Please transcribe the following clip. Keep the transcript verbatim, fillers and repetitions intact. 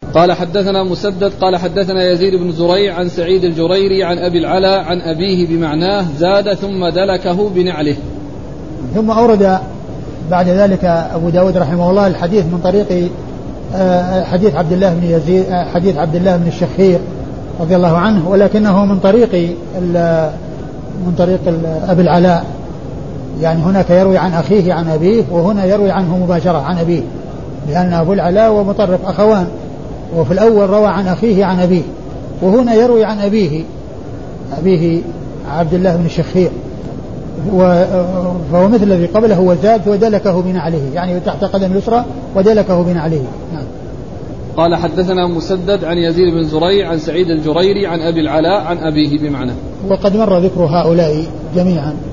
قال حدثنا مسدد قال حدثنا يزيد بن زريع عن سعيد الجريري عن أبي العلا عن أبيه بمعناه زاد ثم دلكه بنعله. ثم أورد بعد ذلك أبو داود رحمه الله الحديث من طريق حديث عبد الله بن يزيد حديث عبد الله بن الشخير رضي الله عنه، ولكنه من طريق من طريق أبي العلاء، يعني هناك يروي عن أخيه عن أبيه، وهنا يروي عنه مباشرة عن أبيه، لأن أبو العلاء ومطرف أخوان، وفي الأول روى عن أخيه عن أبيه، وهنا يروي عن أبيه أبيه عبد الله بن الشخير، فهو مثل الذي قبله وزاد ودلكه بنعله، يعني تحت قدم اليسرى ودلكه بنعله. نعم. قال حدثنا مسدد عن يزيد بن زريع عن سعيد الجريري عن أبي العلاء عن أبيه بمعنى. وقد مر ذكر هؤلاء جميعا